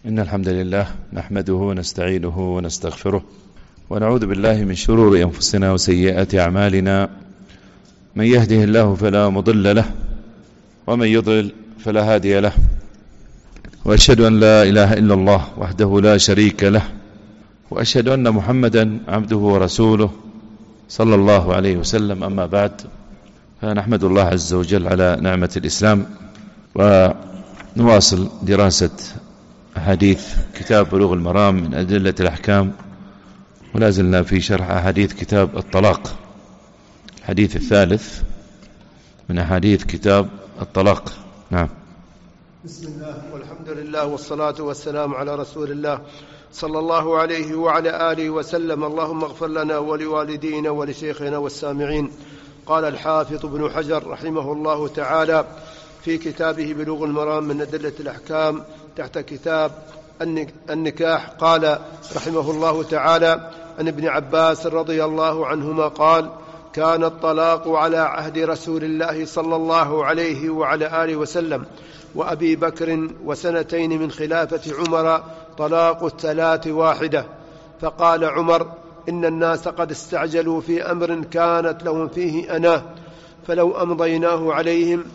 إن الحمد لله نحمده ونستعينه ونستغفره ونعوذ بالله من شرور أنفسنا وسيئات أعمالنا. من يهده الله فلا مضل له ومن يضلل فلا هادي له، وأشهد أن لا إله إلا الله وحده لا شريك له، وأشهد أن محمدا عبده ورسوله صلى الله عليه وسلم. أما بعد، فنحمد الله عز وجل على نعمة الإسلام، ونواصل دراسة أحاديث كتاب بلوغ المرام من أدلة الأحكام، ولا زلنا في شرح أحاديث كتاب الطلاق، الحديث الثالث من أحاديث كتاب الطلاق. نعم. بسم الله والحمد لله والصلاة والسلام على رسول الله صلى الله عليه وعلى آله وسلم. اللهم اغفر لنا ولوالدينا ولشيخنا والسامعين. قال الحافظ ابن حجر رحمه الله تعالى في كتابه بلوغ المرام من أدلة الأحكام تحت كتاب النكاح، قال رحمه الله تعالى عن ابن عباس رضي الله عنهما قال: كان الطلاق على عهد رسول الله صلى الله عليه وعلى آله وسلم وأبي بكر وسنتين من خلافة عمر طلاق الثلاث واحدة. فقال عمر: إن الناس قد استعجلوا في أمر كانت لهم فيه أناه، فلو أمضيناه عليهم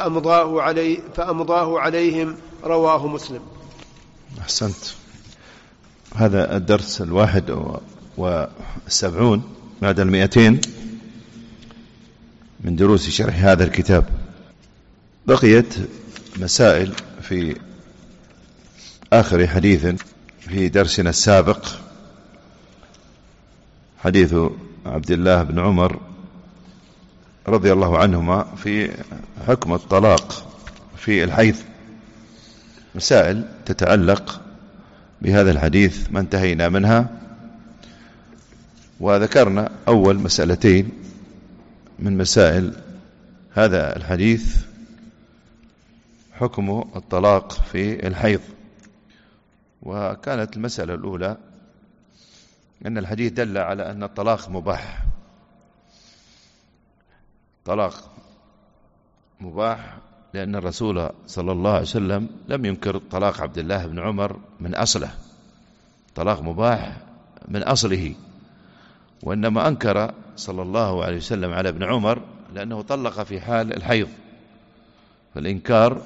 فأمضاه عليهم. رواه مسلم. أحسنت. هذا الدرس 71 بعد 200 من دروس شرح هذا الكتاب. بقيت مسائل في آخر حديث في درسنا السابق، حديث عبد الله بن عمر رضي الله عنهما في حكم الطلاق في الحيض، مسائل تتعلق بهذا الحديث ما انتهينا منها، وذكرنا أول مسألتين من مسائل هذا الحديث حكم الطلاق في الحيض. وكانت المسألة الأولى أن الحديث دل على أن الطلاق مباح، طلاق مباح، لأن الرسول صلى الله عليه وسلم لم ينكر طلاق عبد الله بن عمر من أصله، طلاق مباح من أصله، وإنما أنكر صلى الله عليه وسلم على ابن عمر لأنه طلق في حال الحيض، فالإنكار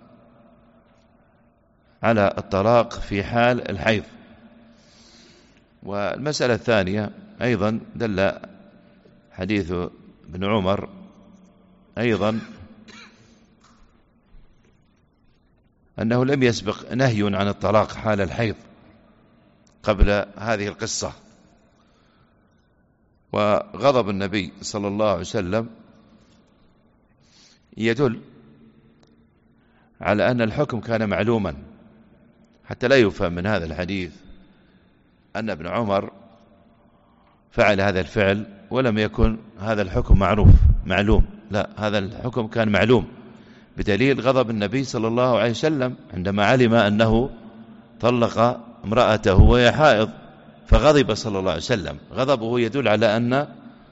على الطلاق في حال الحيض. والمسألة الثانية أيضا دل حديث ابن عمر أيضا أنه لم يسبق نهي عن الطلاق حال الحيض قبل هذه القصة، وغضب النبي صلى الله عليه وسلم يدل على أن الحكم كان معلوما، حتى لا يفهم من هذا الحديث أن ابن عمر فعل هذا الفعل ولم يكن هذا الحكم معلوم، لا، هذا الحكم كان معلوم، بدليل غضب النبي صلى الله عليه وسلم عندما علم أنه طلق امرأته وهي حائض، فغضب صلى الله عليه وسلم. غضبه يدل على أن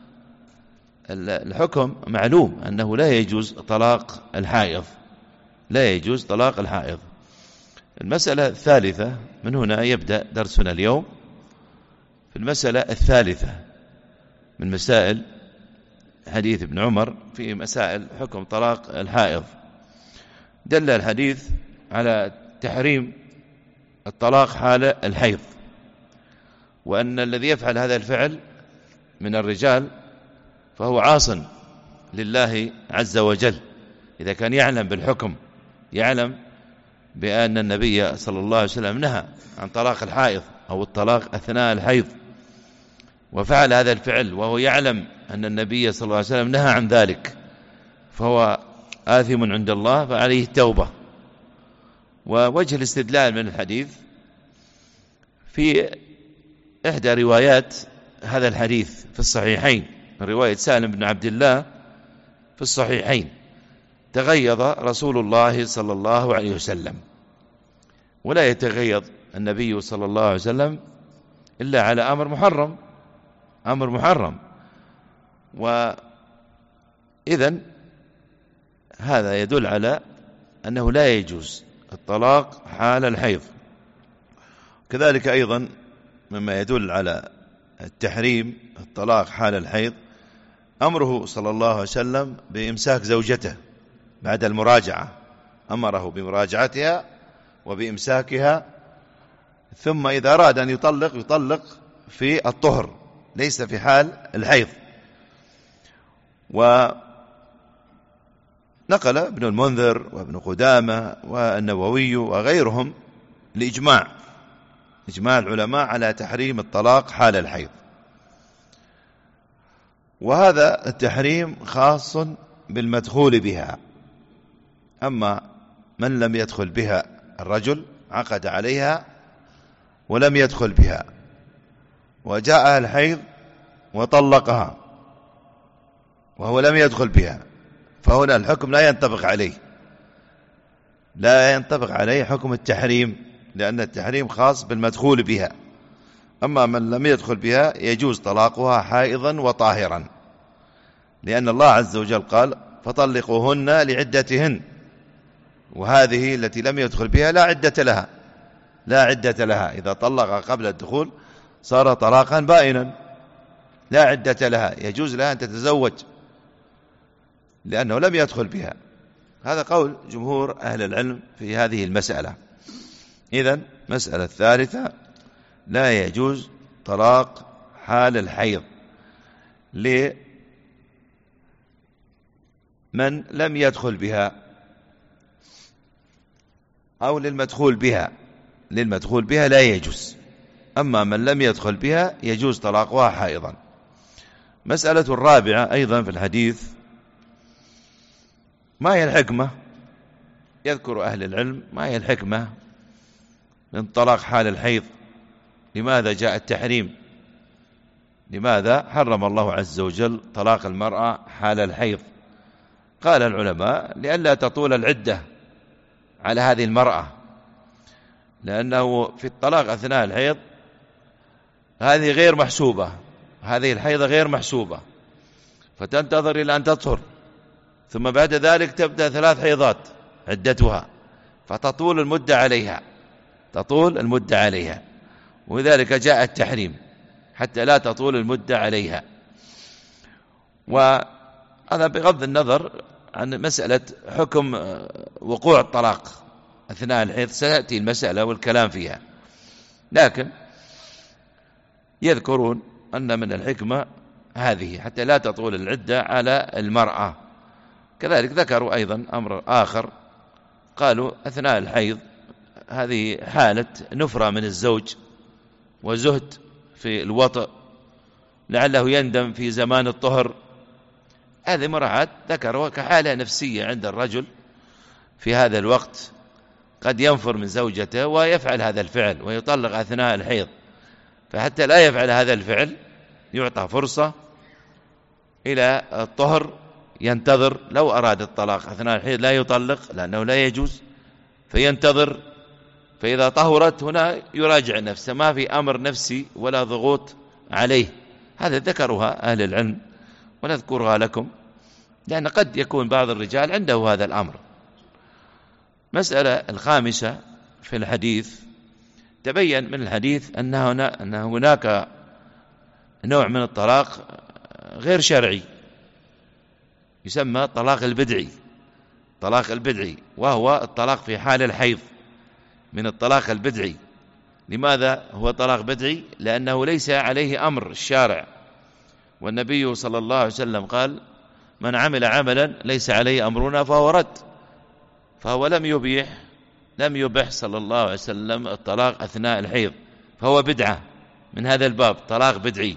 الحكم معلوم، أنه لا يجوز طلاق الحائض، لا يجوز طلاق الحائض. المسألة الثالثة، من هنا يبدأ درسنا اليوم، في المسألة الثالثة من مسائل حديث ابن عمر في مسائل حكم طلاق الحائض. دل الحديث على تحريم الطلاق حال الحيض، وأن الذي يفعل هذا الفعل من الرجال فهو عاص لله عز وجل، إذا كان يعلم بالحكم، يعلم بأن النبي صلى الله عليه وسلم نهى عن طلاق الحائض أو الطلاق أثناء الحيض، وفعل هذا الفعل وهو يعلم أن النبي صلى الله عليه وسلم نهى عن ذلك، فهو آثم عند الله، فعليه التوبة. ووجه الاستدلال من الحديث في إحدى روايات هذا الحديث في الصحيحين، من رواية سالم بن عبد الله في الصحيحين: تغيظ رسول الله صلى الله عليه وسلم. ولا يتغيظ النبي صلى الله عليه وسلم إلا على أمر محرم. وإذن هذا يدل على أنه لا يجوز الطلاق حال الحيض، كذلك أيضا مما يدل على التحريم الطلاق حال الحيض أمره صلى الله عليه وسلم بإمساك زوجته بعد المراجعة، أمره بمراجعتها وبإمساكها، ثم إذا أراد أن يطلق في الطهر ليس في حال الحيض. ونقل ابن المنذر وابن قدامة والنووي وغيرهم إجماع العلماء على تحريم الطلاق حال الحيض، وهذا التحريم خاص بالمدخول بها. أما من لم يدخل بها، الرجل عقد عليها ولم يدخل بها وجاء الحيض وطلقها وهو لم يدخل بها، فهنا الحكم لا ينطبق عليه حكم التحريم، لأن التحريم خاص بالمدخول بها. أما من لم يدخل بها يجوز طلاقها حائضا وطاهرا، لأن الله عز وجل قال فطلقوهن لعدتهن، وهذه التي لم يدخل بها لا عدة لها. إذا طلق قبل الدخول صار طلاقا بائنا لا عدة لها، يجوز لها أن تتزوج لأنه لم يدخل بها. هذا قول جمهور أهل العلم في هذه المسألة. إذن مسألة الثالثة: لا يجوز طلاق حال الحيض لمن لم يدخل بها أو للمدخول بها لا يجوز. أما من لم يدخل بها يجوز طلاقها حائضا. مسألة الرابعة أيضا في الحديث: ما هي الحكمة؟ يذكر أهل العلم ما هي الحكمة من طلاق حال الحيض، لماذا جاء التحريم، لماذا حرم الله عز وجل طلاق المرأة حال الحيض؟ قال العلماء: لئلا تطول العدة على هذه المرأة، لأنه في الطلاق أثناء الحيض هذه غير محسوبة، هذه الحيضة غير محسوبة، فتنتظر إلى أن تطهر، ثم بعد ذلك تبدأ 3 حيضات عدتها، فتطول المدة عليها، ولذلك جاء التحريم حتى لا تطول المدة عليها. وهذا بغض النظر عن مسألة حكم وقوع الطلاق أثناء الحيض، سيأتي المسألة والكلام فيها، لكن يذكرون أن من الحكمة هذه حتى لا تطول العدة على المرأة. كذلك ذكروا أيضا أمر آخر، قالوا أثناء الحيض هذه حالة نفرة من الزوج وزهد في الوطء، لعله يندم في زمان الطهر، هذه مراعاة ذكروا كحالة نفسية عند الرجل في هذا الوقت، قد ينفر من زوجته ويفعل هذا الفعل ويطلق أثناء الحيض، فحتى لا يفعل هذا الفعل يعطى فرصة إلى الطهر، ينتظر. لو أراد الطلاق أثناء الحيض لا يطلق لأنه لا يجوز، فينتظر، فإذا طهرت هنا يراجع نفسه، ما في أمر نفسي ولا ضغوط عليه. هذا ذكرها أهل العلم ونذكرها لكم، لأن قد يكون بعض الرجال عنده هذا الأمر. مسألة الخامسة في الحديث: تبين من الحديث أن هناك نوع من الطلاق غير شرعي يسمى طلاق البدعي، وهو الطلاق في حال الحيض، من الطلاق البدعي. لماذا هو طلاق بدعي؟ لأنه ليس عليه أمر الشارع، والنبي صلى الله عليه وسلم قال: من عمل عملا ليس عليه أمرنا فهو رد، فهو لم يبح صلى الله عليه وسلم الطلاق أثناء الحيض، فهو بدعة من هذا الباب، طلاق بدعي.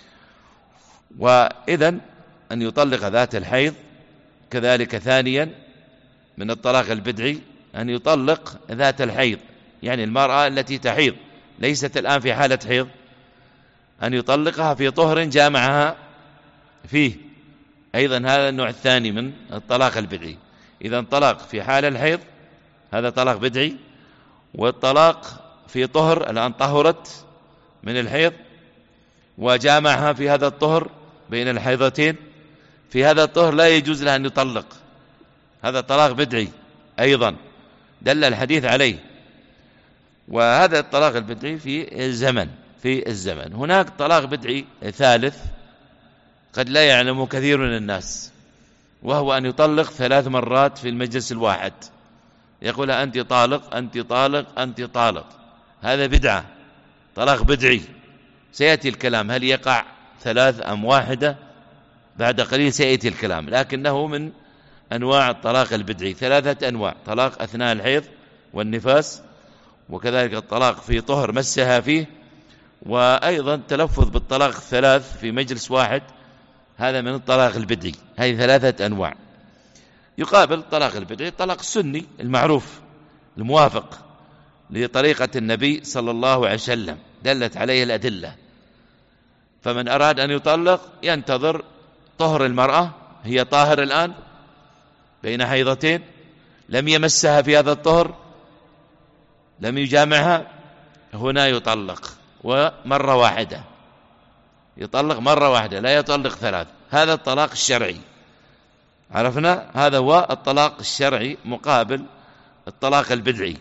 وإذن أن يطلق ذات الحيض. كذلك ثانيا من الطلاق البدعي أن يطلق ذات الحيض، يعني المرأة التي تحيض ليست الآن في حالة حيض، أن يطلقها في طهر جامعها فيه، أيضا هذا النوع الثاني من الطلاق البدعي. إذا طلاق في حال الحيض هذا طلاق بدعي، والطلاق في طهر، الآن طهرت من الحيض وجامعها في هذا الطهر بين الحيضتين، في هذا الطهر لا يجوز لها أن يطلق، هذا طلاق بدعي أيضا دل الحديث عليه. وهذا الطلاق البدعي في الزمن. هناك طلاق بدعي ثالث قد لا يعلم كثير من الناس، وهو أن يطلق 3 مرات في المجلس الواحد، يقول أنت طالق أنت طالق أنت طالق. هذا بدعة، طلاق بدعي. سيأتي الكلام هل يقع 3 أم واحدة، بعد قليل سيأتي الكلام، لكنه من أنواع الطلاق البدعي. 3 أنواع: طلاق أثناء الحيض والنفاس، وكذلك الطلاق في طهر مسها فيه، وأيضا تلفظ بالطلاق 3 في مجلس واحد، هذا من الطلاق البدعي. هذه 3 أنواع. يقابل الطلاق البدعي الطلاق السني المعروف الموافق لطريقة النبي صلى الله عليه وسلم، دلت عليه الأدلة. فمن أراد أن يطلق ينتظر طهر المرأة، هي طاهر الآن بين حيضتين، لم يمسها في هذا الطهر، لم يجامعها، هنا يطلق ومرة واحدة، يطلق مرة واحدة، لا يطلق 3. هذا الطلاق الشرعي، عرفنا؟ هذا هو الطلاق الشرعي مقابل الطلاق البدعي.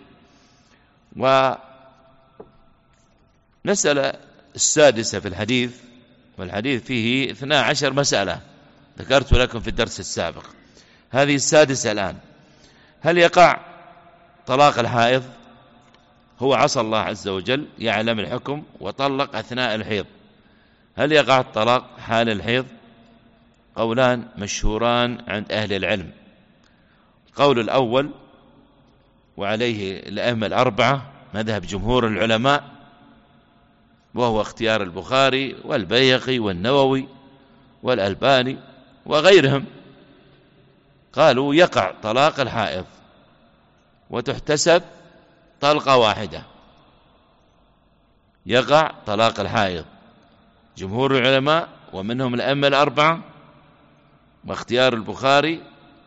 والمسألة السادسة في الحديث، والحديث فيه 12 مسألة ذكرت لكم في الدرس السابق، هذه السادسة الآن: هل يقع طلاق الحائض؟ هو عصى الله عز وجل، يعلم الحكم وطلق أثناء الحيض، هل يقع الطلاق حال الحيض؟ قولان مشهوران عند أهل العلم. القول الأول وعليه الأئمة الأربعة مذهب جمهور العلماء، وهو اختيار البخاري والبيهقي والنووي والألباني وغيرهم، قالوا يقع طلاق الحائض وتحتسب طلقة واحدة. يقع طلاق الحائض، جمهور العلماء ومنهم الأئمة الأربعة واختيار البخاري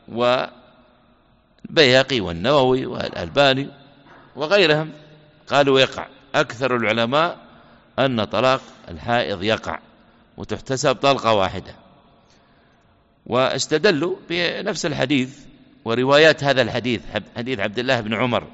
والبيهقي والنووي والألباني وغيرهم، قالوا يقع. أكثر العلماء أن طلاق الحائض يقع وتحتسب طلقة واحدة، واستدلوا بنفس الحديث وروايات هذا الحديث، حديث عبد الله بن عمر،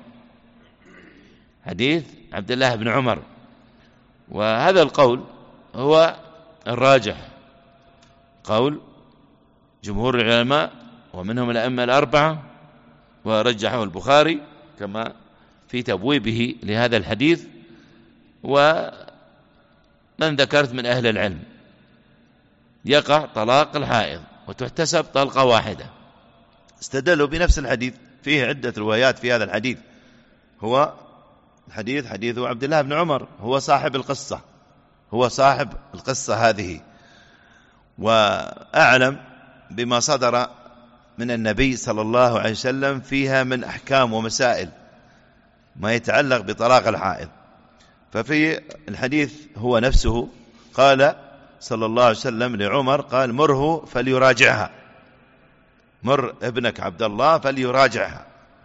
حديث عبد الله بن عمر. وهذا القول هو الراجح، قول جمهور العلماء ومنهم الأئمة الأربعة، ورجحه البخاري كما في تبويبه لهذا الحديث، ومن ذكرت من أهل العلم. يقع طلاق الحائض وتحتسب طلقة واحدة، استدلوا بنفس الحديث، فيه عدة روايات في هذا الحديث. هو الحديث حديث عبد الله بن عمر، هو صاحب القصة، هو صاحب القصة هذه، وأعلم بما صدر من النبي صلى الله عليه وسلم فيها من أحكام ومسائل ما يتعلق بطلاق الحائض. ففي الحديث هو نفسه قال صلى الله عليه وسلم لعمر، قال مره فليراجعها، مر ابنك عبد الله فليراجعها.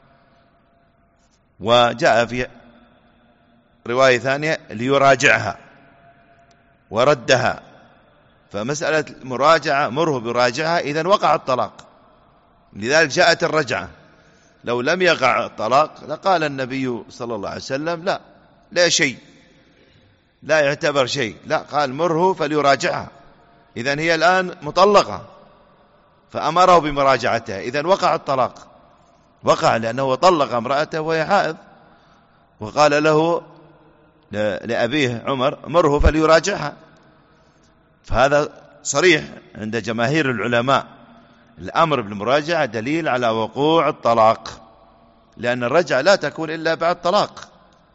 وجاء في رواية ثانية ليراجعها وردها، فمسألة المراجعة مره براجعها، إذن وقع الطلاق، لذلك جاءت الرجعة. لو لم يقع الطلاق لقال النبي صلى الله عليه وسلم لا شيء، لا يعتبر شيء، لا، قال مره فليراجعها، إذن هي الآن مطلقة، فأمره بمراجعتها، إذن وقع الطلاق، وقع لأنه طلق امرأته وهي حائض، وقال له لأبيه عمر مره فليراجعها. فهذا صريح عند جماهير العلماء، الأمر بالمراجعة دليل على وقوع الطلاق، لأن الرجعة لا تكون إلا بعد طلاق،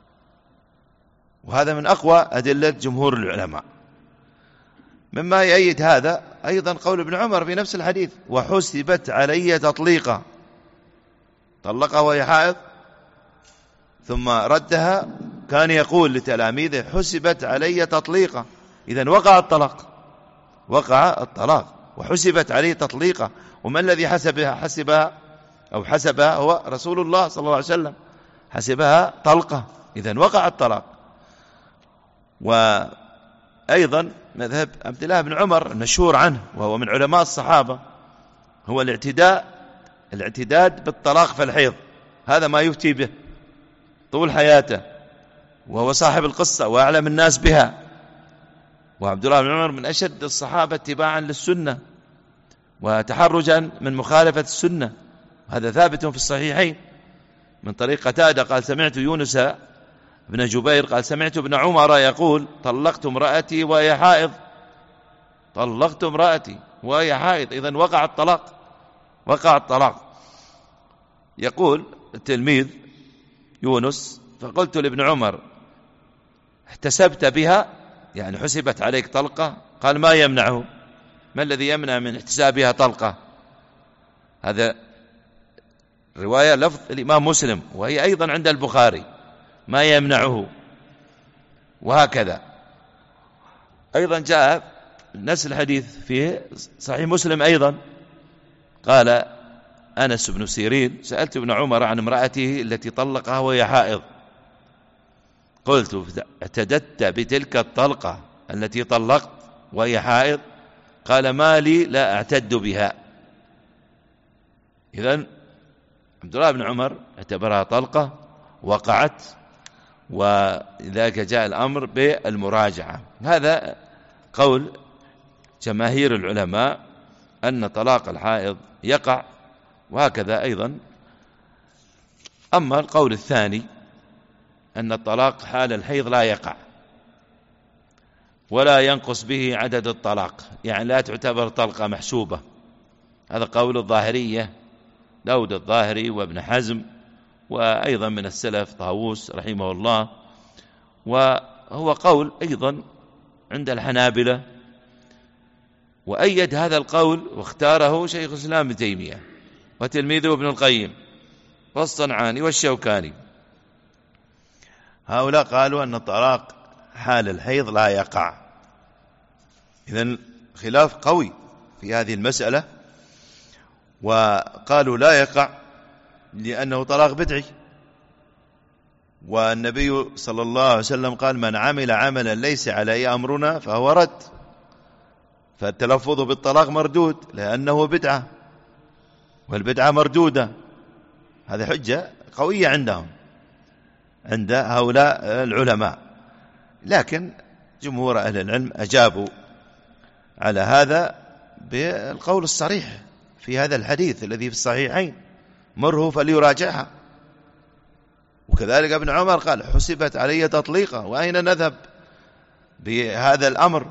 وهذا من أقوى أدلة جمهور العلماء. مما يؤيد هذا أيضا قول ابن عمر في نفس الحديث: وحسبت علي تطليقا، طلقها وهي حائض ثم ردها، كان يقول لتلاميذه حسبت علي تطليقا، إذن وقع الطلاق، وقع الطلاق وحسبت عليه تطليقا. وما الذي حسبها هو رسول الله صلى الله عليه وسلم، حسبها طلقة، إذن وقع الطلاق. وأيضا مذهب عبد الله بن عمر المشهور عنه، وهو من علماء الصحابة، هو الاعتداد بالطلاق في الحيض، هذا ما يفتي به طول حياته، وهو صاحب القصة وأعلم الناس بها. وعبد الله بن عمر من أشد الصحابة اتباعا للسنة وتحرجا من مخالفة السنة، هذا ثابت في الصحيحين من طريق قتادة قال سمعت يونس بن جبير قال سمعت ابن عمر يقول طلقت امرأتي وهي حائض، طلقت امرأتي وهي حائض. إذن وقع الطلاق. يقول التلميذ يونس فقلت لابن عمر احتسبت بها، يعني حسبت عليك طلقة؟ قال ما يمنعه، ما الذي يمنع من احتسابها طلقة؟ هذا رواية لفظ الإمام مسلم وهي أيضا عند البخاري، ما يمنعه. وهكذا أيضا جاء نفس الحديث في صحيح مسلم أيضا قال أنس بن سيرين سألت ابن عمر عن امرأته التي طلقها وهي حائض، قلت اعتددت بتلك الطلقة التي طلقت وهي حائض؟ قال ما لي لا أعتد بها. إذن عبد الله بن عمر اعتبرها طلقة وقعت، ولذلك جاء الأمر بالمراجعة. هذا قول جماهير العلماء أن طلاق الحائض يقع، وهكذا أيضا. أما القول الثاني أن الطلاق حال الحيض لا يقع ولا ينقص به عدد الطلاق، يعني لا تعتبر طلقة محسوبة، هذا قول الظاهرية داود الظاهري وابن حزم وأيضا من السلف طاووس رحمه الله، وهو قول أيضا عند الحنابلة، وأيد هذا القول واختاره شيخ الإسلام ابن تيمية وتلميذه ابن القيم والصنعاني والشوكاني. هؤلاء قالوا أن الطلاق حال الحيض لا يقع. إذن خلاف قوي في هذه المسألة، وقالوا لا يقع لأنه طلاق بدعي، والنبي صلى الله عليه وسلم قال من عمل عملا ليس عليه أمرنا فهو رد، فالتلفظ بالطلاق مردود لأنه بدعة والبدعة مردودة. هذه حجة قوية عندهم عند هؤلاء العلماء، لكن جمهور أهل العلم أجابوا على هذا بالقول الصريح في هذا الحديث الذي في الصحيحين مره فليراجعها. وكذلك ابن عمر قال حسبت علي تطليقة، وأين نذهب بهذا الأمر؟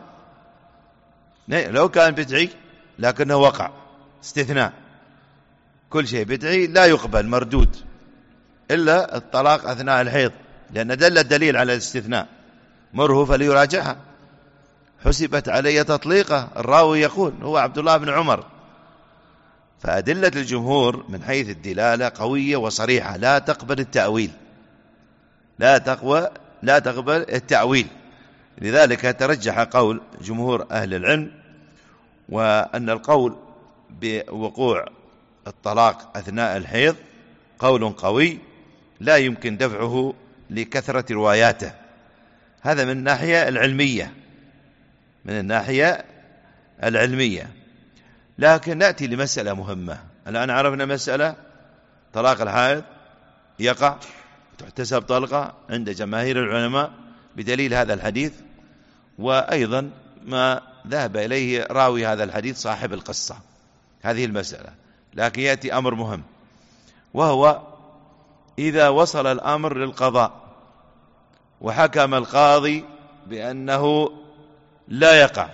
لو كان بدعي لكنه وقع، استثناء، كل شيء بدعي لا يقبل مردود إلا الطلاق أثناء الحيض، لأن دل الدليل على الاستثناء مره فليراجعها. حسبت علي تطليقة، الراوي يقول هو عبد الله بن عمر. فأدلة الجمهور من حيث الدلالة قوية وصريحة، لا تقبل التأويل، لا تقبل التأويل. لذلك ترجح قول جمهور أهل العلم، وأن القول بوقوع الطلاق أثناء الحيض قول قوي لا يمكن دفعه لكثرة رواياته. هذا من الناحية العلمية، من الناحية العلمية. لكن نأتي لمسألة مهمة. الآن عرفنا مسألة طلاق الحائض يقع تحتسب طلقة عند جماهير العلماء بدليل هذا الحديث، وأيضا ما ذهب إليه راوي هذا الحديث صاحب القصة، هذه المسألة. لكن يأتي أمر مهم، وهو إذا وصل الأمر للقضاء وحكم القاضي بأنه لا يقع،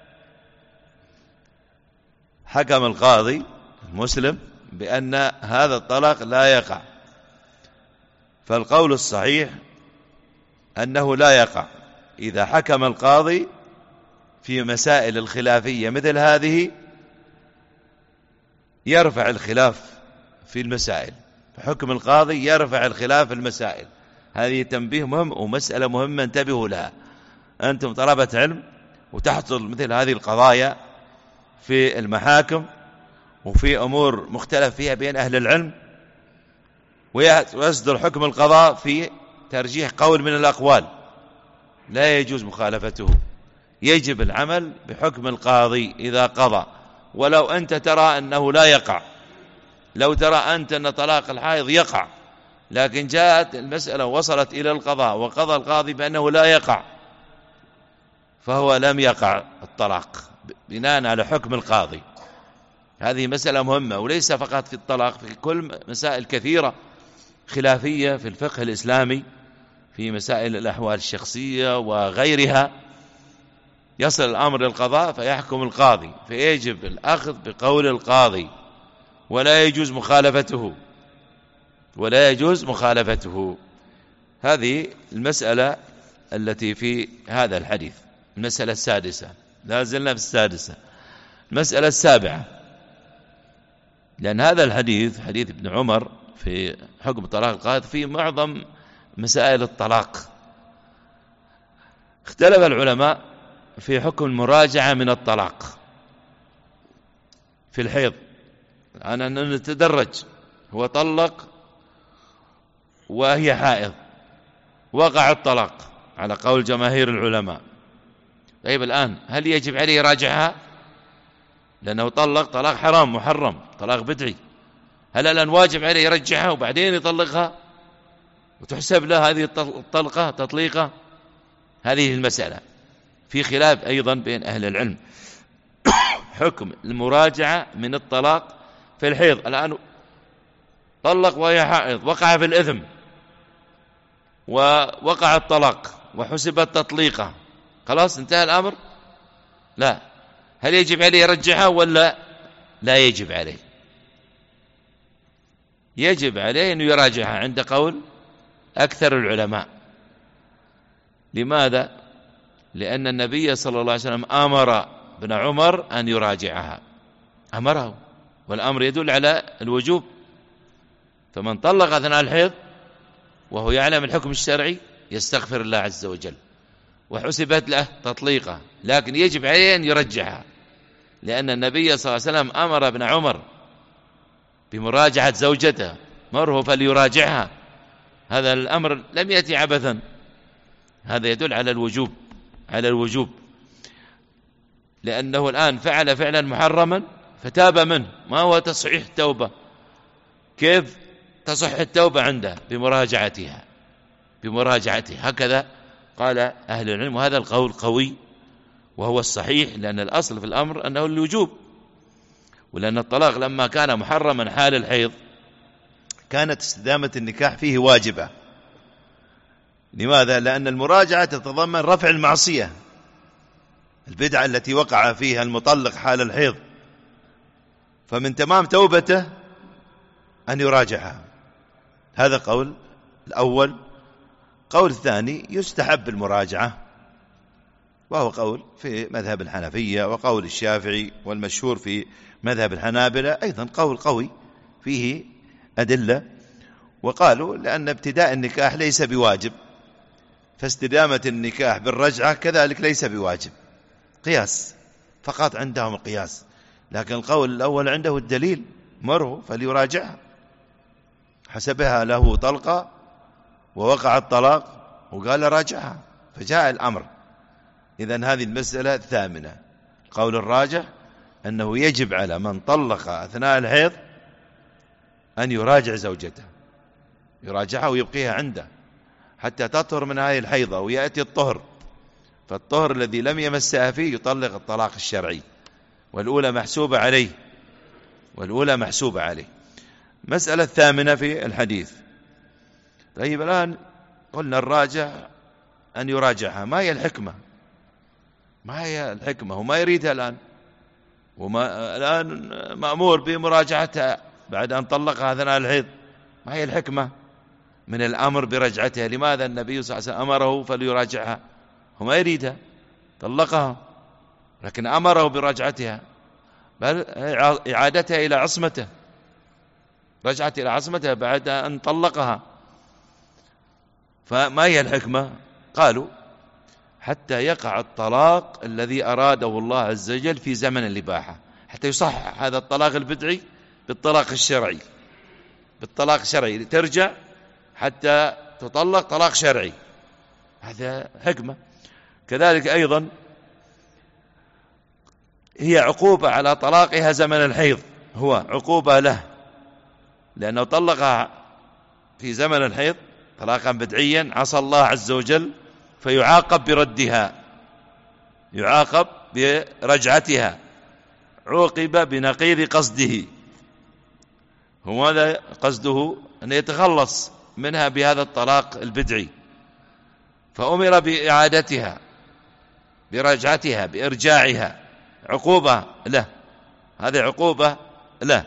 حكم القاضي المسلم بأن هذا الطلاق لا يقع، فالقول الصحيح أنه لا يقع. إذا حكم القاضي في مسائل الخلافية مثل هذه يرفع الخلاف في المسائل، فحكم القاضي يرفع الخلاف في المسائل. هذه تنبيه مهم ومسألة مهمة انتبهوا لها. أنتم طلبة علم وتحصل مثل هذه القضايا في المحاكم وفي أمور مختلف فيها بين أهل العلم، ويصدر حكم القضاء في ترجيح قول من الأقوال لا يجوز مخالفته، يجب العمل بحكم القاضي إذا قضى، ولو أنت ترى أنه لا يقع، لو ترى أنت أن طلاق الحائض يقع لكن جاءت المسألة وصلت إلى القضاء وقضى القاضي بأنه لا يقع، فهو لم يقع الطلاق بناء على حكم القاضي. هذه مسألة مهمة، وليس فقط في الطلاق، في كل مسائل كثيرة خلافية في الفقه الإسلامي، في مسائل الأحوال الشخصية وغيرها، يصل الأمر للقضاء فيحكم القاضي، فيجب الأخذ بقول القاضي ولا يجوز مخالفته. هذه المسألة التي في هذا الحديث. المسألة السادسة، لا زلنا في السادسة. المسألة السابعة، لأن هذا الحديث حديث ابن عمر في حكم طلاق القاضي في معظم مسائل الطلاق. اختلف العلماء في حكم المراجعة من الطلاق في الحيض. أنا نتدرج، هو طلق وهي حائض، وقع الطلاق على قول جماهير العلماء. طيب الآن هل يجب عليه يراجعها؟ لأنه طلق طلاق حرام محرم، طلاق بدعي. هل الآن واجب عليه يرجعها وبعدين يطلقها وتحسب له هذه الطلقة تطليقة؟ هذه المسألة في خلاف أيضا بين أهل العلم. حكم المراجعة من الطلاق في الحيض، الآن طلق وهي حائض، وقع في الإثم ووقع الطلاق وحسبت تطليقة، خلاص انتهى الأمر؟ لا. هل يجب عليه يرجعها ولا لا يجب عليه؟ يجب عليه أن يراجعها عند قول أكثر العلماء. لماذا؟ لأن النبي صلى الله عليه وسلم أمر ابن عمر أن يراجعها، أمره، والأمر يدل على الوجوب. فمن طلق أثناء الحيض وهو يعلم الحكم الشرعي يستغفر الله عز وجل وحسبت له تطليقة، لكن يجب عليه أن يرجعها، لأن النبي صلى الله عليه وسلم أمر ابن عمر بمراجعة زوجته، مره فليراجعها. هذا الأمر لم يأتي عبثا، هذا يدل على الوجوب، لأنه الآن فعل فعلا محرما فتاب منه، ما هو تصحيح التوبة. كيف تصح التوبة عنده؟ بمراجعتها، هكذا قال أهل العلم، وهذا القول قوي وهو الصحيح، لأن الأصل في الأمر أنه الوجوب. ولأن الطلاق لما كان محرما حال الحيض كانت استدامة النكاح فيه واجبة. لماذا؟ لأن المراجعة تتضمن رفع المعصية، البدعة التي وقع فيها المطلق حال الحيض، فمن تمام توبته أن يراجعها. هذا قول الأول. قول الثاني، يستحب المراجعة، وهو قول في مذهب الحنفية وقول الشافعي، والمشهور في مذهب الحنابلة أيضا قول قوي فيه أدلة. وقالوا لأن ابتداء النكاح ليس بواجب، فاستدامة النكاح بالرجعة كذلك ليس بواجب، قياس فقط عندهم القياس. لكن القول الأول عنده الدليل، مره فليراجعها، حسبها له طلقة ووقع الطلاق وقال راجعها، فجاء الأمر. إذن هذه المسألة الثامنة. القول الراجح أنه يجب على من طلق أثناء الحيض أن يراجع زوجته، يراجعها ويبقيها عنده حتى تطهر من هذه الحيضة ويأتي الطهر، فالطهر الذي لم يمسها فيه يطلق الطلاق الشرعي، والأولى محسوبة عليه. مسألة الثامنة في الحديث. طيب الآن قلنا الراجع أن يراجعها، ما هي الحكمة؟ وما يريدها الآن، الآن مأمور بمراجعتها بعد أن طلقها أثناء الحيض. ما هي الحكمة من الأمر برجعتها؟ لماذا النبي صلى الله عليه وسلم أمره فليراجعها؟ وما يريدها، طلقها، لكن أمره برجعتها، بل إعادتها إلى عصمته، رجعت إلى عصمته بعد أن طلقها. فما هي الحكمة؟ قالوا حتى يقع الطلاق الذي أراده الله عز وجل في زمن الإباحة، حتى يصحح هذا الطلاق البدعي بالطلاق الشرعي، ترجع حتى تطلق طلاق شرعي، هذا حكمة. كذلك أيضا هي عقوبة على طلاقها زمن الحيض، هو عقوبة له، لأنه طلقها في زمن الحيض طلاقا بدعيا عصى الله عز وجل فيعاقب بردها، يعاقب برجعتها، عوقب بنقيض قصده. هو هذا قصده أن يتخلص منها بهذا الطلاق البدعي، فأمر بإعادتها برجعتها بإرجاعها، عقوبة له، هذه عقوبة له.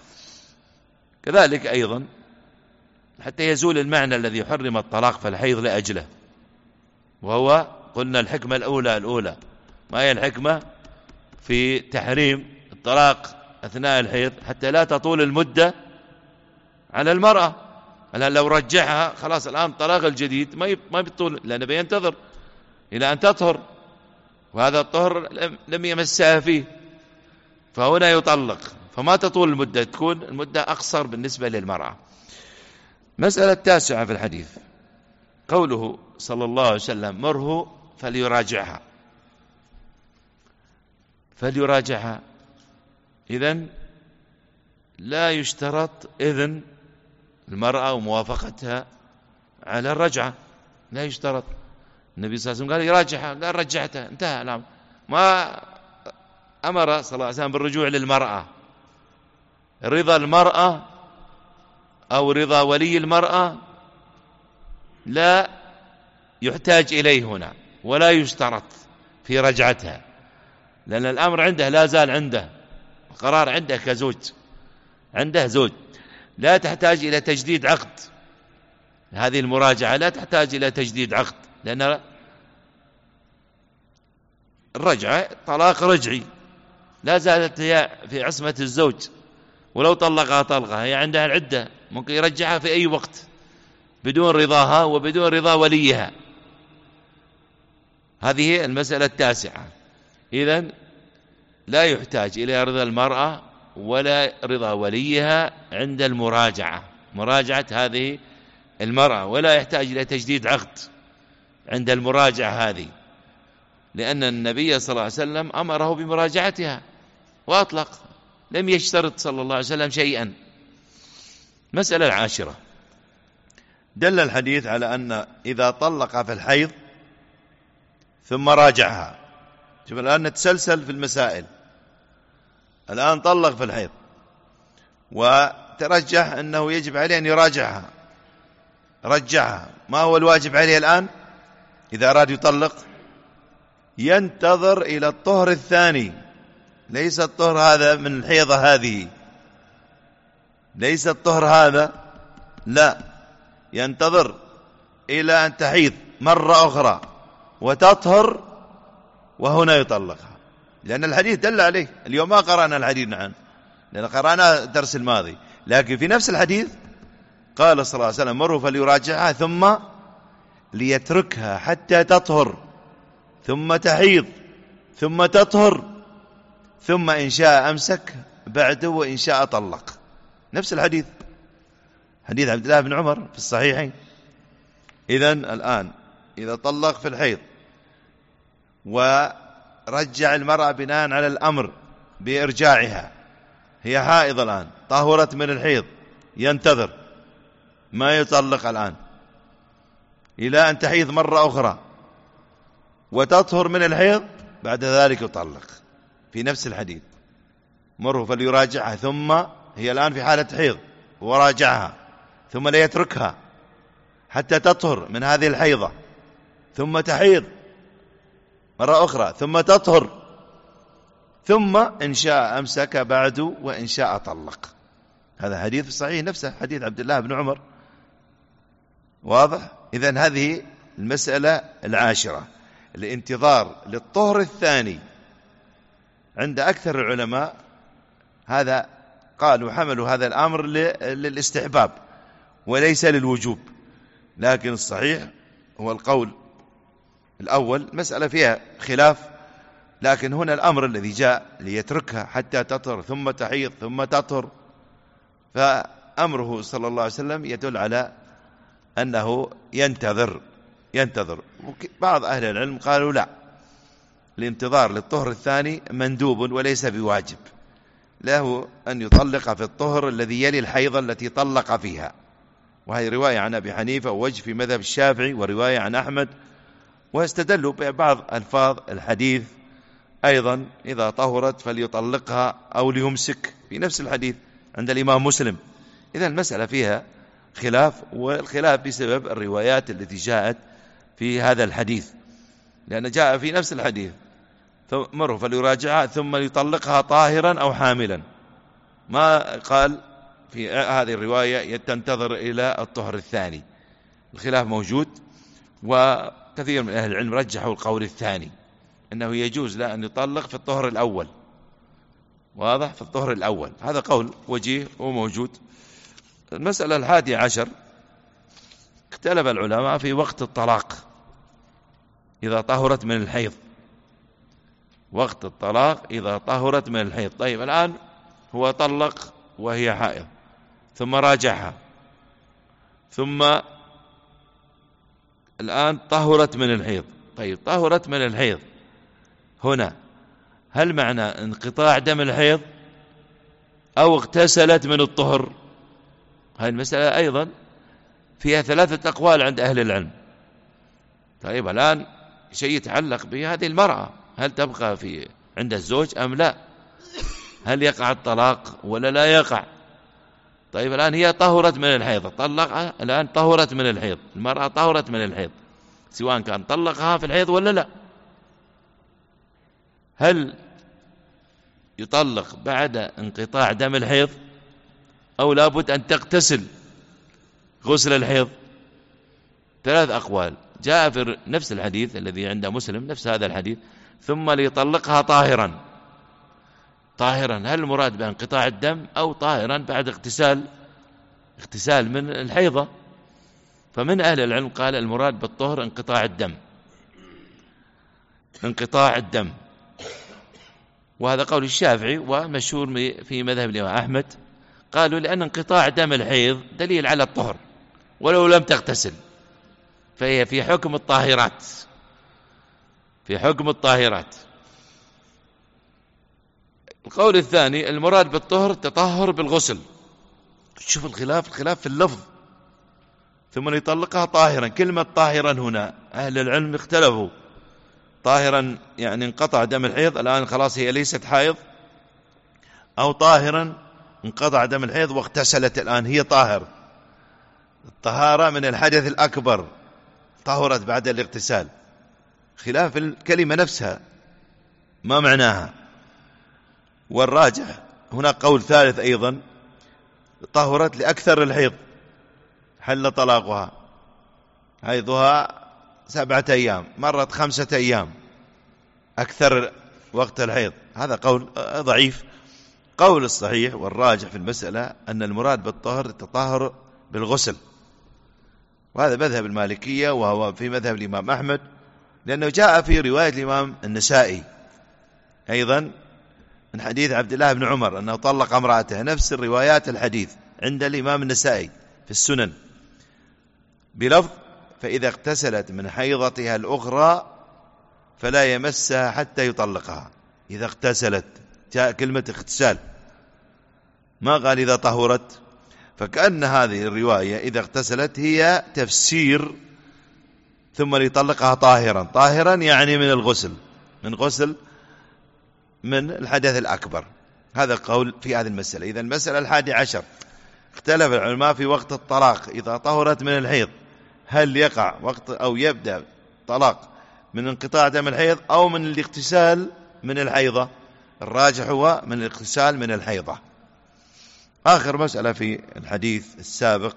كذلك أيضا حتى يزول المعنى الذي حرم الطلاق في الحيض لأجله، وهو قلنا الحكمة الأولى ما هي الحكمة في تحريم الطلاق أثناء الحيض؟ حتى لا تطول المدة على المرأة. لو رجعها خلاص الآن الطلاق الجديد ما بيطول، لأنه بينتظر إلى أن تطهر، وهذا الطهر لم يمسها فيه، فهنا يطلق، فما تطول المدة، تكون المدة أقصر بالنسبة للمرأة. مسألة 9 في الحديث قوله صلى الله عليه وسلم مره فليراجعها. فليراجعها، إذن لا يشترط إذن المرأة وموافقتها على الرجعة، لا يشترط. النبي صلى الله عليه وسلم قال يراجعها، لا رجعتها انتهى الأمر. ما أمر صلى الله عليه وسلم بالرجوع للمرأة، رضا المرأة أو رضا ولي المرأة لا يحتاج إليه هنا، ولا يشترط في رجعتها، لأن الأمر عنده لا زال عنده، القرار عنده كزوج، عنده زوج، لا تحتاج إلى تجديد عقد. هذه المراجعة لا تحتاج إلى تجديد عقد، لأن الرجعة طلاق رجعي، لا زالت هي في عصمة الزوج، ولو طلقها طلقها هي عندها العدة، ممكن يرجعها في أي وقت بدون رضاها وبدون رضا وليها. هذه المسألة 9. إذن لا يحتاج إلى رضا المرأة ولا رضا وليها عند المراجعة، مراجعة هذه المرأة، ولا يحتاج إلى تجديد عقد عند المراجعة هذه، لأن النبي صلى الله عليه وسلم أمره بمراجعتها وأطلق، لم يشترط صلى الله عليه وسلم شيئا. مسألة 10 دل الحديث على أن إذا طلق في الحيض ثم راجعها، شوف الآن نتسلسل في المسائل. الآن طلق في الحيض وترجح أنه يجب عليه أن يراجعها، رجعها. ما هو الواجب عليه الآن إذا أراد يطلق؟ ينتظر إلى الطهر الثاني، ليس الطهر هذا من الحيضة هذه، ليس الطهر هذا، لا، ينتظر إلى أن تحيض مرة أخرى وتطهر، وهنا يطلقها، لأن الحديث دل عليه. اليوم ما قرأنا الحديث عنه، لأن قرأنا الدرس الماضي، لكن في نفس الحديث قال صلى الله عليه وسلم مره فليراجعها ثم ليتركها حتى تطهر، ثم تحيض، ثم تطهر، ثم إن شاء أمسك بعده وإن شاء طلق. نفس الحديث، حديث عبد الله بن عمر في الصحيحين. إذن الآن إذا طلق في الحيض ورجع المرأة بناء على الأمر بإرجاعها، هي حائض الآن، طهرت من الحيض، ينتظر، ما يطلق الآن إلى أن تحيض مرة أخرى وتطهر من الحيض، بعد ذلك يطلق. في نفس الحديث مره فليراجعها، ثم هي الآن في حالة حيض وراجعها، ثم لا يتركها حتى تطهر من هذه الحيضة، ثم تحيض مرة أخرى، ثم تطهر، ثم إن شاء أمسك بعد وإن شاء طلق. هذا حديث صحيح نفسه، حديث عبد الله بن عمر، واضح؟ إذن هذه المسألة 10، الانتظار للطهر الثاني عند أكثر العلماء. هذا قالوا حملوا هذا الأمر للاستحباب وليس للوجوب، لكن الصحيح هو القول الأول. مسألة فيها خلاف، لكن هنا الأمر الذي جاء ليتركها حتى تطهر ثم تحيض ثم تطهر، فأمره صلى الله عليه وسلم يدل على أنه ينتظر. بعض أهل العلم قالوا لا، الانتظار للطهر الثاني مندوب وليس بواجب، له أن يطلق في الطهر الذي يلي الحيضة التي طلق فيها، وهي رواية عن أبي حنيفة ووجه في مذهب الشافعي ورواية عن أحمد، واستدلوا ببعض ألفاظ الحديث أيضا إذا طهرت فليطلقها أو ليمسك في نفس الحديث عند الإمام مسلم. إذا المسألة فيها خلاف، والخلاف بسبب الروايات التي جاءت في هذا الحديث، لأن جاء في نفس الحديث مره فليراجعها ثم ليطلقها طاهرا أو حاملا، ما قال في هذه الرواية تنتظر إلى الطهر الثاني. الخلاف موجود، وكثير من أهل العلم رجحوا القول الثاني أنه يجوز له أن يطلق في الطهر الأول، واضح، في الطهر الأول، هذا قول وجيه وموجود. المسألة 11 اختلف العلماء في وقت الطلاق إذا طهرت من الحيض، وقت الطلاق إذا طهرت من الحيض. طيب الآن هو طلق وهي حائض ثم راجعها، ثم الآن طهرت من الحيض. طيب طهرت من الحيض هنا هل معنى انقطاع دم الحيض أو اغتسلت من الطهر؟ هذه المسألة أيضا فيها 3 أقوال عند أهل العلم. طيب الآن شيء يتعلق بهذه المرأة، هل تبقى عند الزوج أم لا؟ هل يقع الطلاق ولا لا يقع؟ طيب الآن هي طهرت من الحيض، طلقها، الآن طهرت من الحيض، المرأة طهرت من الحيض، سواء كان طلقها في الحيض ولا لا، هل يطلق بعد انقطاع دم الحيض أو لابد أن تغتسل غسل الحيض؟ 3 أقوال. جاء في نفس الحديث الذي عند مسلم نفس هذا الحديث ثم ليطلقها طاهرا. طاهرا هل المراد بانقطاع الدم أو طاهرا بعد اغتسال من الحيضة؟ فمن أهل العلم قال المراد بالطهر انقطاع الدم، انقطاع الدم، وهذا قول الشافعي ومشهور في مذهب الإمام أحمد. قالوا لأن انقطاع دم الحيض دليل على الطهر ولو لم تغتسل، فهي في حكم الطاهرات، في حكم الطاهرات. القول الثاني المراد بالطهر تطهر بالغسل. شوف الخلاف في اللفظ، ثم يطلقها طاهرا. كلمة طاهرا هنا أهل العلم اختلفوا، طاهرا يعني انقطع دم الحيض الآن خلاص هي ليست حائض، أو طاهرا انقطع دم الحيض واغتسلت الآن هي طاهر، الطهارة من الحدث الأكبر، طهرت بعد الاغتسال. خلاف الكلمة نفسها ما معناها. والراجح هنا قول ثالث أيضا، طهرت لأكثر الحيض حل طلاقها، حيضها 7 أيام مرت 5 أيام أكثر وقت الحيض. هذا قول ضعيف. قول الصحيح والراجح في المسألة أن المراد بالطهر التطهر بالغسل، وهذا مذهب المالكية وهو في مذهب الإمام أحمد، لأنه جاء في رواية الإمام النسائي أيضا من حديث عبد الله بن عمر أنه طلق امرأته، نفس الروايات الحديث عند الإمام النسائي في السنن بلفظ فإذا اغتسلت من حيضتها الأخرى فلا يمسها حتى يطلقها. إذا اغتسلت، جاء كلمة اغتسال، ما قال إذا طهرت، فكأن هذه الرواية إذا اغتسلت هي تفسير ثم ليطلقها طاهرا. طاهرا يعني من الغسل، من غسل من الحدث الأكبر. هذا قول في هذه المسألة. إذا المسألة 11 اختلف العلماء في وقت الطلاق إذا طهرت من الحيض، هل يقع وقت أو يبدأ طلاق من انقطاع دم الحيض أو من الاغتسال من الحيضة؟ الراجح هو من الاغتسال من الحيضة. آخر مسألة في الحديث السابق،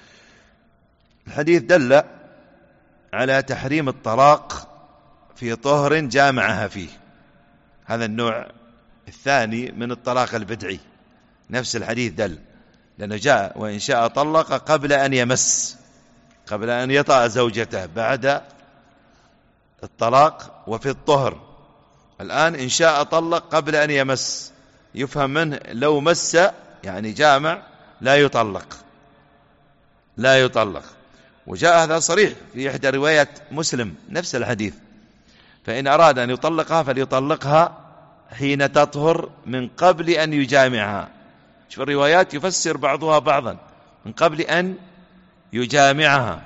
الحديث دل على تحريم الطلاق في طهر جامعها فيه، هذا النوع الثاني من الطلاق البدعي. نفس الحديث دل، لأنه جاء وإن شاء طلق قبل أن يمس، قبل أن يطأ زوجته بعد الطلاق وفي الطهر. الآن إن شاء طلق قبل أن يمس، يفهم منه لو مس يعني جامع لا يطلق، لا يطلق. وجاء هذا صريح في إحدى روايات مسلم نفس الحديث، فإن أراد أن يطلقها فليطلقها حين تطهر من قبل أن يجامعها. شوف الروايات يفسر بعضها بعضا، من قبل أن يجامعها،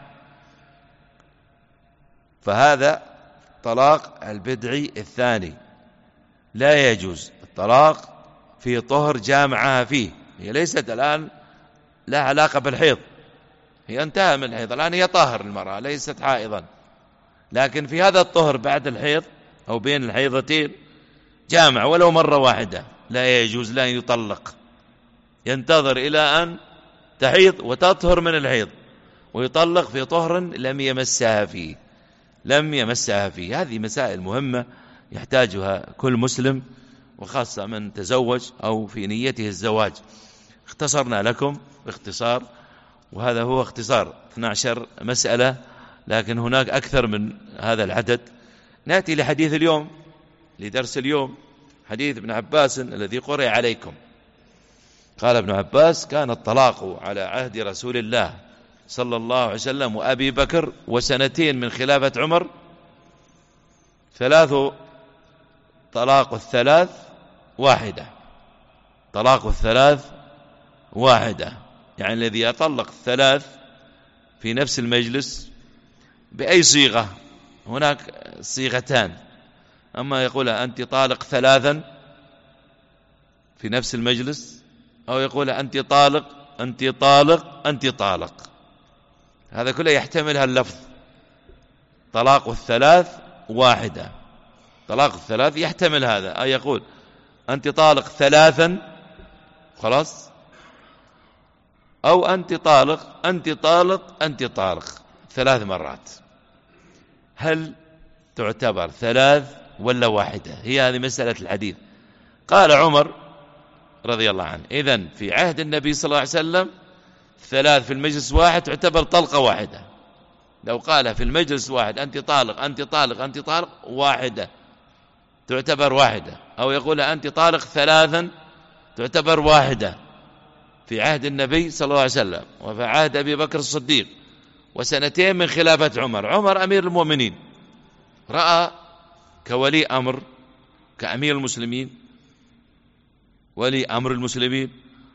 فهذا طلاق البدعي الثاني، لا يجوز الطلاق في طهر جامعها فيه. هي ليست الآن لا علاقة بالحيض، هي انتهى من الحيض، الآن هي طاهر المرأة ليست حائضا، لكن في هذا الطهر بعد الحيض أو بين الحيضتين جامع ولو مرة واحدة، لا يجوز لا يطلق، ينتظر إلى أن تحيض وتطهر من الحيض ويطلق في طهر لم يمسها فيه، لم يمسها فيه. هذه مسائل مهمة يحتاجها كل مسلم، وخاصة من تزوج أو في نيته الزواج. اختصرنا لكم باختصار، وهذا هو اختصار 12 مسألة، لكن هناك أكثر من هذا العدد. نأتي لحديث اليوم، لدرس اليوم، حديث ابن عباس الذي قرأ عليكم. قال ابن عباس: كان الطلاق على عهد رسول الله صلى الله عليه وسلم وأبي بكر وسنتين من خلافة عمر 3 طلاق الثلاث واحدة. طلاق الثلاث واحدة يعني الذي يطلق الثلاث في نفس المجلس بأي صيغة، هناك صيغتان، أما يقول أنت طالق 3 في نفس المجلس، أو يقول أنت طالق أنت طالق أنت طالق، هذا كله يحتملها اللفظ. طلاق الثلاث واحدة، طلاق الثلاث يحتمل هذا، أي يقول أنت طالق 3 خلاص، أو أنت طالق أنت طالق أنت طالق 3 مرات. هل تعتبر 3 ولا واحدة؟ هي هذه مسألة الحديث. قال عمر رضي الله عنه: إذن في عهد النبي صلى الله عليه وسلم 3 في المجلس واحد تعتبر طلقة واحدة. لو قال في المجلس واحد أنت طالق أنت طالق أنت طالق واحدة تعتبر واحدة، أو يقول أنت طالق 3 تعتبر واحدة في عهد النبي صلى الله عليه وسلم وفي عهد أبي بكر الصديق وسنتين من خلافة عمر. عمر أمير المؤمنين، رأى كولي أمر، كأمير المسلمين، ولي أمر المسلمين،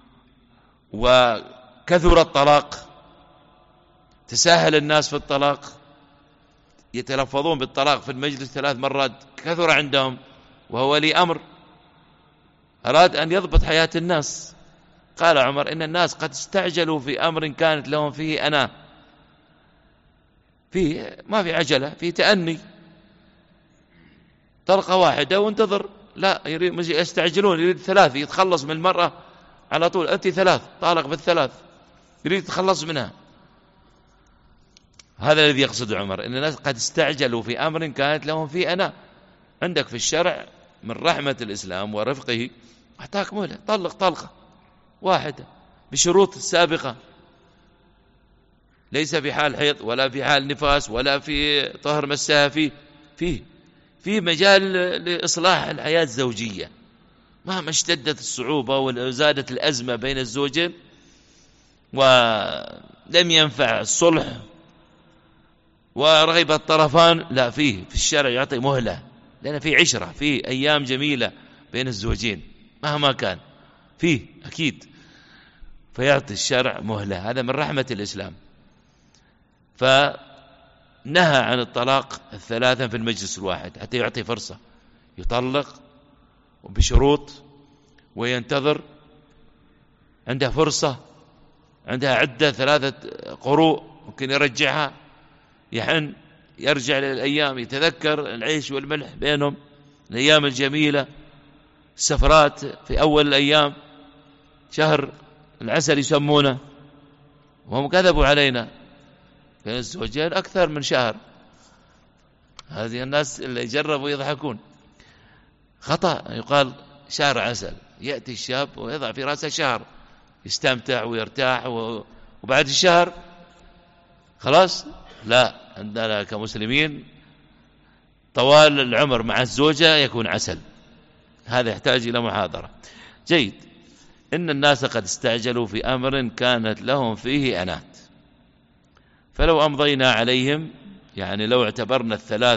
وكثر الطلاق، تساهل الناس في الطلاق، يتلفظون بالطلاق في المجلس 3 مرات، كثر عندهم، وهو ولي أمر، أراد أن يضبط حياة الناس. قال عمر: إن الناس قد استعجلوا في أمر كانت لهم فيه أنا، فيه ما في عجلة، في تأني، طلقة واحدة وانتظر، لا يستعجلون، يريد 3 يتخلص من المرأة على طول، أنت 3 طالق بال3 يريد يتخلص منها. هذا الذي يقصد عمر، إن الناس قد استعجلوا في أمر كانت لهم فيه أنا. عندك في الشرع من رحمة الإسلام ورفقه أعطاك مهلة، طلق طلقة واحدة بشروط سابقة، ليس في حال حيض ولا في حال نفاس ولا في طهر مسها، في مجال لإصلاح الحياة الزوجية. مهما اشتدت الصعوبة وزادت الأزمة بين الزوجين ولم ينفع الصلح ورغب الطرفان، لا، في الشرع يعطي مهلة، لأن في عشرة، في أيام جميلة بين الزوجين مهما كان، فيه أكيد، فيعطي الشرع مهلة. هذا من رحمة الإسلام. فنهى عن الطلاق 3 في المجلس الواحد حتى يعطي فرصة، يطلق وبشروط وينتظر، عنده فرصة، عندها عدة 3 قروء ممكن يرجعها، يحن يرجع للأيام، يتذكر العيش والملح بينهم، الأيام الجميلة، السفرات في أول الأيام، شهر العسل يسمونه، وهم كذبوا علينا، كان الزوجين أكثر من شهر. هذه الناس اللي جربوا يضحكون، خطأ. يقال شهر عسل، يأتي الشاب ويضع في رأسه شهر يستمتع ويرتاح، وبعد الشهر خلاص. لا، عندنا كمسلمين طوال العمر مع الزوجة يكون عسل. هذا يحتاج إلى محاضرة. جيد. إن الناس قد استعجلوا في أمر كانت لهم فيه أنات، فلو أمضينا عليهم، يعني لو اعتبرنا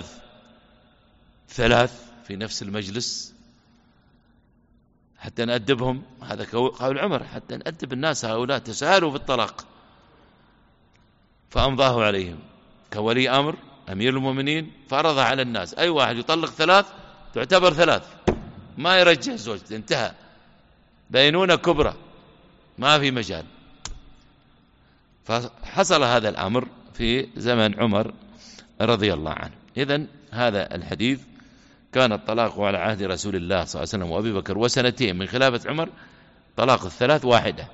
3 في نفس المجلس حتى نأدبهم، هذا قول عمر، حتى نأدب الناس هؤلاء تساهلوا في الطلاق، فأمضاه عليهم كولي أمر أمير المؤمنين، فرضها على الناس، أي واحد يطلق 3 تعتبر 3، ما يرجع زوجته، انتهى، بينونة كبرى، ما في مجال. فحصل هذا الأمر في زمن عمر رضي الله عنه. إذن هذا الحديث كان الطلاق على عهد رسول الله صلى الله عليه وسلم وأبي بكر وسنتين من خلافة عمر طلاق 3 واحدة،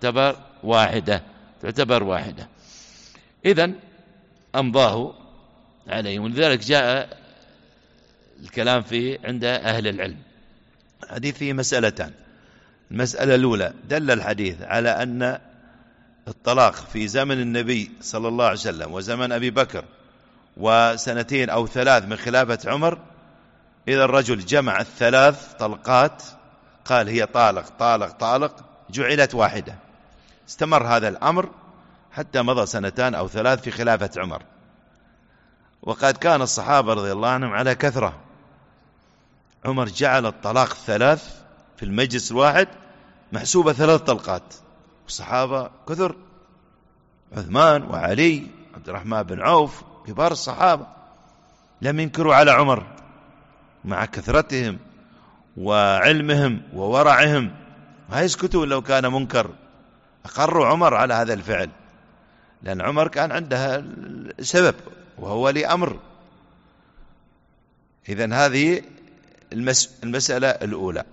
تعتبر واحدة. إذن أمضاه عليهم، ولذلك جاء الكلام فيه عند أهل العلم. الحديث فيه مسألتان. المسألة الأولى، دل الحديث على أن الطلاق في زمن النبي صلى الله عليه وسلم وزمن أبي بكر وسنتين أو 3 من خلافة عمر، إذا الرجل جمع 3 طلقات قال هي طالق طالق طالق جعلت واحدة. استمر هذا الأمر حتى مضى 2 أو 3 في خلافة عمر، وقد كان الصحابة رضي الله عنهم على كثرة. عمر جعل الطلاق 3 في المجلس الواحد محسوبة 3 طلقات، والصحابة كثر، عثمان وعلي عبد الرحمن بن عوف كبار الصحابة لم ينكروا على عمر مع كثرتهم وعلمهم وورعهم، ما يسكتوا لو كان منكر، أقروا عمر على هذا الفعل، لأن عمر كان عندها سبب وهو لأمر. إذن هذه المسألة الأولى.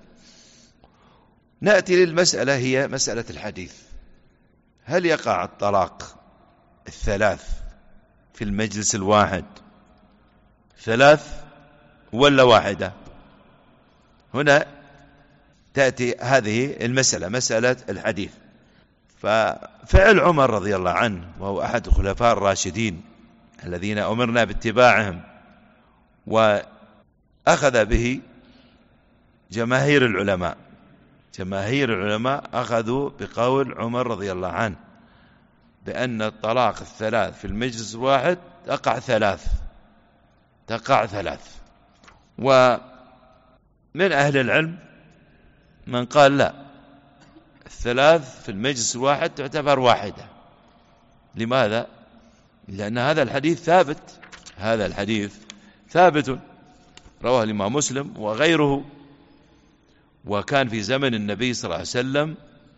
نأتي للمسألة هي مسألة الحديث، هل يقع الطلاق 3 في المجلس الواحد 3 ولا واحدة؟ هنا تأتي هذه المسألة، مسألة الحديث. ففعل عمر رضي الله عنه، وهو أحد الخلفاء الراشدين الذين أمرنا باتباعهم وأخذ به جماهير العلماء أخذوا بقول عمر رضي الله عنه بأن الطلاق 3 في المجلس الواحد تقع 3. ومن أهل العلم من قال لا، 3 في المجلس الواحد تعتبر واحدة. لماذا؟ لأن هذا الحديث ثابت رواه الإمام مسلم وغيره، وكان في زمن النبي صلى الله عليه وسلم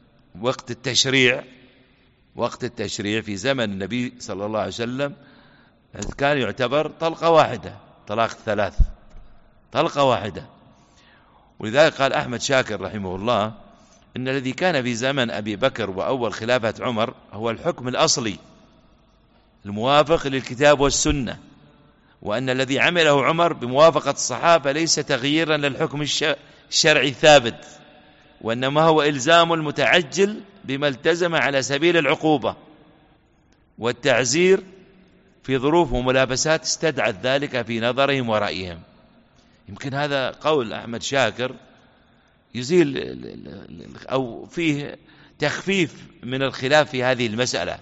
وقت التشريع في زمن النبي صلى الله عليه وسلم كان يعتبر طلقة واحدة، طلاق 3 طلقة واحدة. ولذلك قال أحمد شاكر رحمه الله إن الذي كان في زمن أبي بكر وأول خلافة عمر هو الحكم الأصلي الموافق للكتاب والسنة، وأن الذي عمله عمر بموافقة الصحابة ليس تغييرا للحكم الشرعي الثابت، وإنما هو إلزام المتعجل بما التزم على سبيل العقوبة والتعزير في ظروف وملابسات استدعت ذلك في نظرهم ورأيهم. يمكن هذا قول أحمد شاكر يزيل أو فيه تخفيف من الخلاف في هذه المسألة.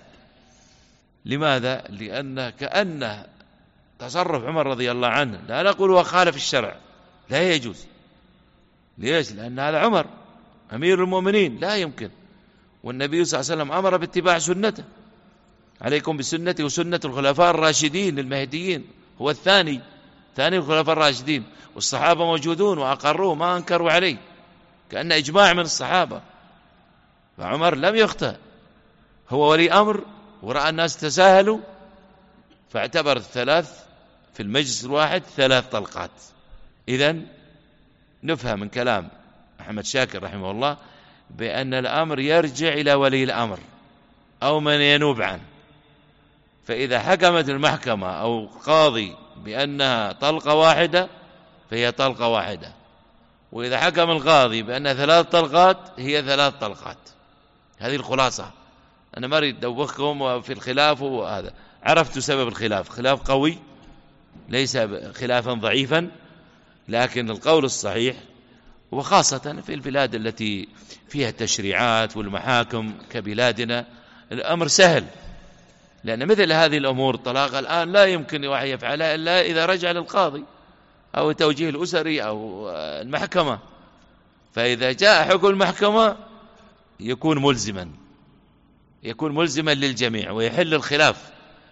لماذا؟ لأن كأنه تصرف عمر رضي الله عنه، لا نقول هو خالف الشرع، لا يجوز. ليش؟ لأن هذا عمر أمير المؤمنين، لا يمكن، والنبي صلى الله عليه وسلم أمر باتباع سنته، عليكم بسنتي وسنة الخلفاء الراشدين المهديين، هو الثاني الخلفاء الراشدين، والصحابة موجودون وأقروه ما أنكروا عليه، كأن إجماع من الصحابة. فعمر لم يخطئ، هو ولي أمر ورأى الناس تساهلوا فاعتبر 3 في المجلس الواحد 3 طلقات. إذن نفهم من كلام أحمد شاكر رحمه الله بأن الأمر يرجع إلى ولي الأمر أو من ينوب عنه. فإذا حكمت المحكمة أو قاضي بأنها طلقة واحدة فهي طلقة واحدة، وإذا حكم القاضي بأنها 3 طلقات هي 3 طلقات. هذه الخلاصة. أنا ما أريد أدوخكم في الخلاف، وهذا عرفت سبب الخلاف، خلاف قوي ليس خلافا ضعيفا، لكن القول الصحيح، وخاصة في البلاد التي فيها التشريعات والمحاكم كبلادنا، الأمر سهل، لأن مثل هذه الأمور الطلاق الآن لا يمكن واحد يفعلها إلا إذا رجع للقاضي أو توجيه الأسري أو المحكمة. فإذا جاء حكم المحكمة يكون ملزما للجميع ويحل الخلاف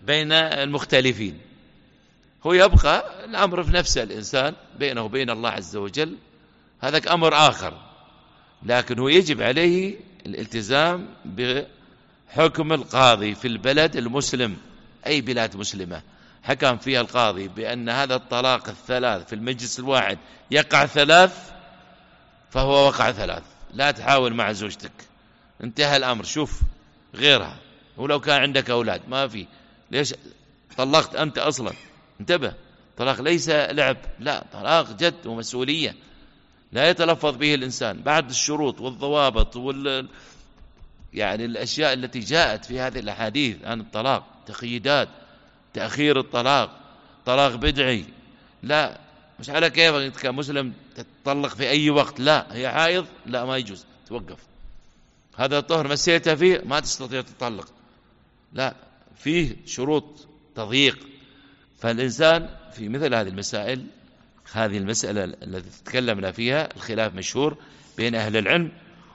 بين المختلفين. هو يبقى الأمر في نفسه الإنسان بينه وبين الله عز وجل، هذا أمر آخر، لكن هو يجب عليه الالتزام بحكم القاضي في البلد المسلم. أي بلاد مسلمة حكم فيها القاضي بأن هذا الطلاق الثلاث في المجلس الواحد يقع ثلاث، فهو وقع ثلاث. لا تحاول مع زوجتك، انتهى الأمر، شوف غيرها. ولو كان عندك أولاد ما في، ليش طلقت أنت أصلا؟ انتبه، طلاق ليس لعب، لا، طلاق جد ومسؤولية لا يتلفظ به الإنسان بعد الشروط والضوابط يعني الأشياء التي جاءت في هذه الأحاديث عن الطلاق، تقييدات، تأخير الطلاق، طلاق بدعي. لا، مش على كيف أنت كمسلم تطلق في أي وقت، لا، هي حائض، لا، ما يجوز، توقف. هذا الطهر مسيتها فيه ما تستطيع تطلق، لا، فيه شروط تضييق. فالإنسان في مثل هذه المسائل، هذه المسألة التي تكلمنا فيها الخلاف مشهور بين أهل العلم،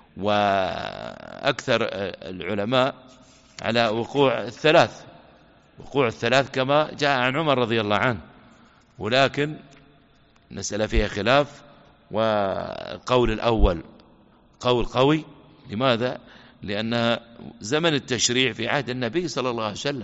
وأكثر العلماء على وقوع الثلاث كما جاء عن عمر رضي الله عنه، ولكن مسألة فيها خلاف. والقول الأول قول قوي. لماذا؟ لأن زمن التشريع في عهد النبي صلى الله عليه وسلم،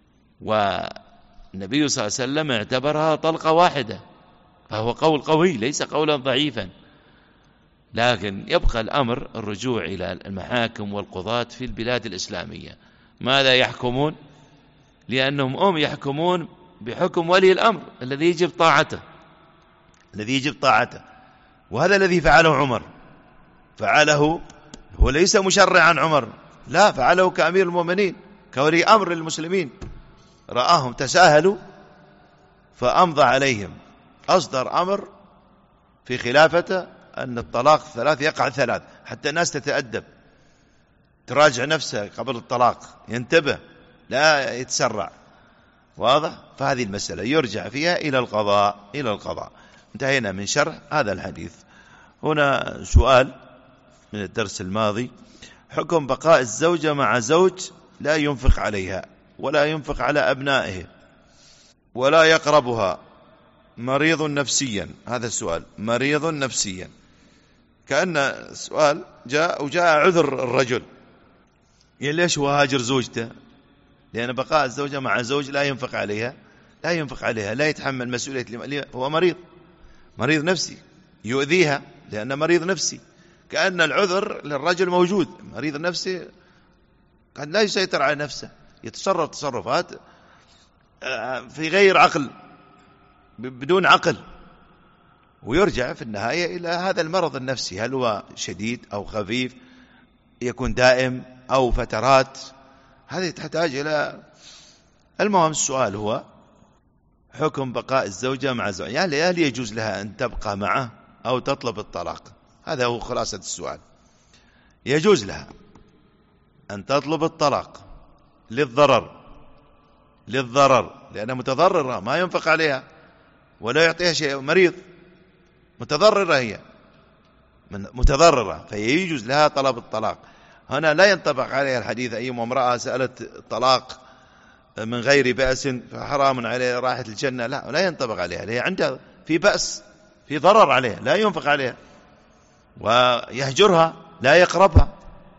والنبي صلى الله عليه وسلم اعتبرها طلقة واحدة، فهو قول قوي ليس قولا ضعيفا. لكن يبقى الأمر الرجوع إلى المحاكم والقضاة في البلاد الإسلامية. ماذا يحكمون؟ لأنهم يحكمون بحكم ولي الأمر الذي يجب طاعته، وهذا الذي فعله عمر. فعله هو ليس مشرعا عمر، لا، فعله كأمير المؤمنين، كولي أمر المسلمين. رآهم تساهلوا فأمضى عليهم، أصدر أمر في خلافته أن الطلاق ثلاث يقع ثلاث، حتى الناس تتأدب، تراجع نفسها قبل الطلاق، ينتبه، لا يتسرع. واضح؟ فهذه المسألة يرجع فيها إلى القضاء. انتهينا من شرح هذا الحديث. هنا سؤال من الدرس الماضي: حكم بقاء الزوجة مع زوج لا ينفق عليها ولا ينفق على أبنائه ولا يقربها، مريض نفسيا. هذا السؤال، مريض نفسيا، كأن السؤال جاء عذر الرجل، يعني ليش هو هاجر زوجته؟ لأن بقاء الزوجة مع زوج لا ينفق عليها، لا يتحمل مسؤولية، هو مريض نفسي، يؤذيها لأنه مريض نفسي. كأن العذر للرجل موجود، مريض نفسي قد لا يسيطر على نفسه، يتصرف تصرفات في غير عقل، بدون عقل، ويرجع في النهاية إلى هذا المرض النفسي، هل هو شديد أو خفيف، يكون دائم أو فترات، هذه تحتاج إلى. المهم السؤال هو حكم بقاء الزوجة مع زوج، يعني هل يجوز لها أن تبقى معه أو تطلب الطلاق؟ هذا هو خلاصة السؤال. يجوز لها أن تطلب الطلاق للضرر، لأنها متضررة، ما ينفق عليها ولا يعطيها شيء، مريض، متضررة، هي متضررة، فيجوز لها طلب الطلاق. هنا لا ينطبق عليها الحديث: أيما امرأة سألت الطلاق من غير بأس فحرام عليها رائحة الجنة، لا ينطبق عليها، هي عندها في بأس، في ضرر عليها، لا ينفق عليها، ويهجرها، لا يقربها.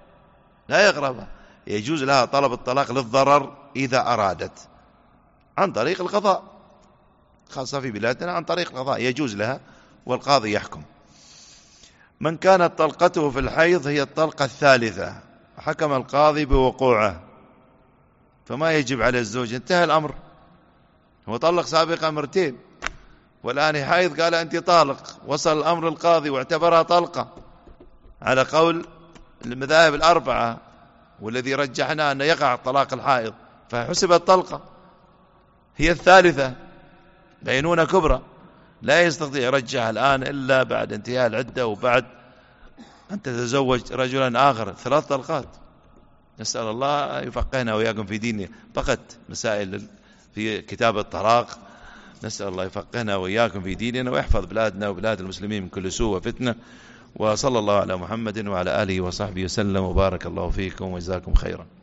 يجوز لها طلب الطلاق للضرر إذا أرادت، عن طريق القضاء، خاصة في بلادنا عن طريق القضاء يجوز لها، والقاضي يحكم. من كانت طلقته في الحيض هي الطلقة الثالثة، حكم القاضي بوقوعه، فما يجب على الزوج، انتهى الأمر، هو طلق سابقا مرتين، والآن حيض، قال أنت طالق، وصل الأمر القاضي واعتبرها طلقة على قول المذاهب الأربعة، والذي رجحنا أن يقع طلاق الحائض، فحسبت طلقة، هي الثالثة، بينونة كبرى، لا يستطيع يرجعها الآن إلا بعد انتهاء العدة، وبعد أن تتزوج رجلا آخر، 3 طلقات. نسأل الله يفقهنا وإياكم في دينه. فقط مسائل في كتاب الطلاق، نسأل الله يفقهنا وإياكم في ديننا، ويحفظ بلادنا وبلاد المسلمين من كل سوء وفتنة. وصلى الله على محمد وعلى آله وصحبه وسلم، وبارك الله فيكم وجزاكم خيرا.